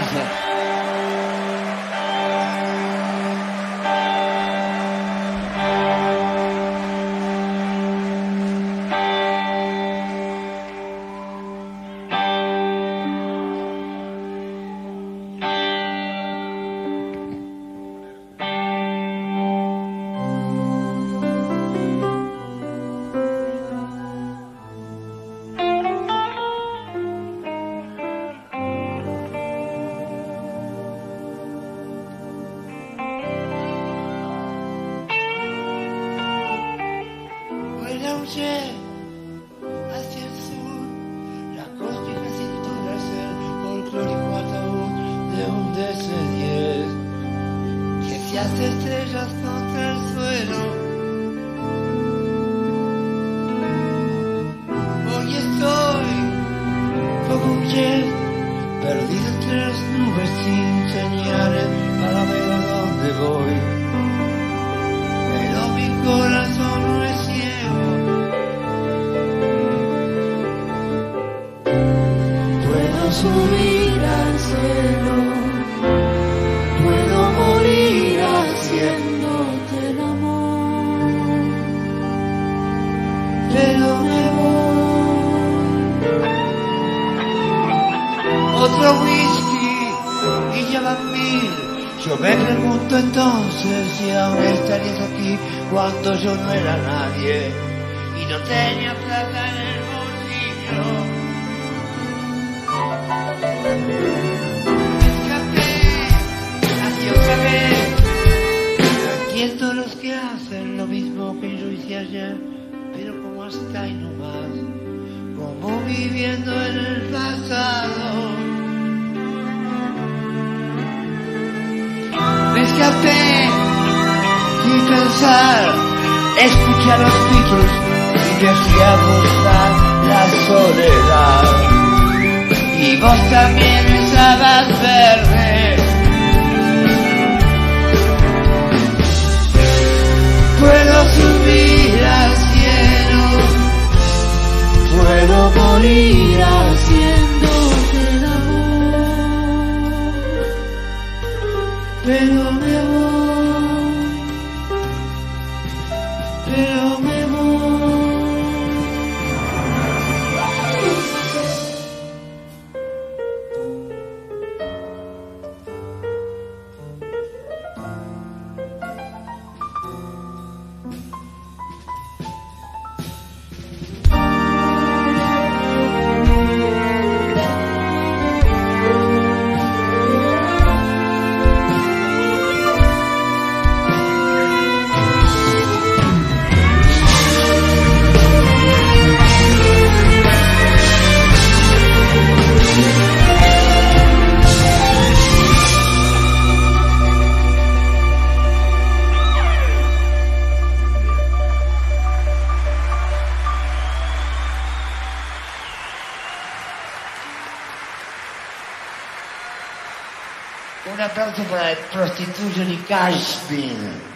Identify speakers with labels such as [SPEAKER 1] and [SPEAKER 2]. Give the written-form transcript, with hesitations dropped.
[SPEAKER 1] Hacia el sur, la cósmica cintura es el folclórico ataúd de un DC-10 que se hace estrellas contra el suelo. Hoy estoy como un jet perdido entre las nubes sin señales para ver a dónde voy, pero mi corazón no es ciego.
[SPEAKER 2] Subir al cielo, puedo morir haciéndote el amor, pero me voy.
[SPEAKER 1] Otro whisky y ya van 1000. Yo me pregunto entonces si aún estarías aquí cuando yo no era nadie y no tenía plata en el bolsillo. Escapé hacia otra vez. No entiendo los que hacen lo mismo que yo hice ayer, pero como hasta ahí no más, como viviendo en el pasado. Me escapé sin pensar, escuché a los Beatles y me hacía gustar la soledad. Y vos también estabas verde. Puedo subir al cielo,
[SPEAKER 2] puedo morir haciéndote el amor, pero me voy, pero me voy.
[SPEAKER 1] Un aplauso para el Prostitution y Cashmere.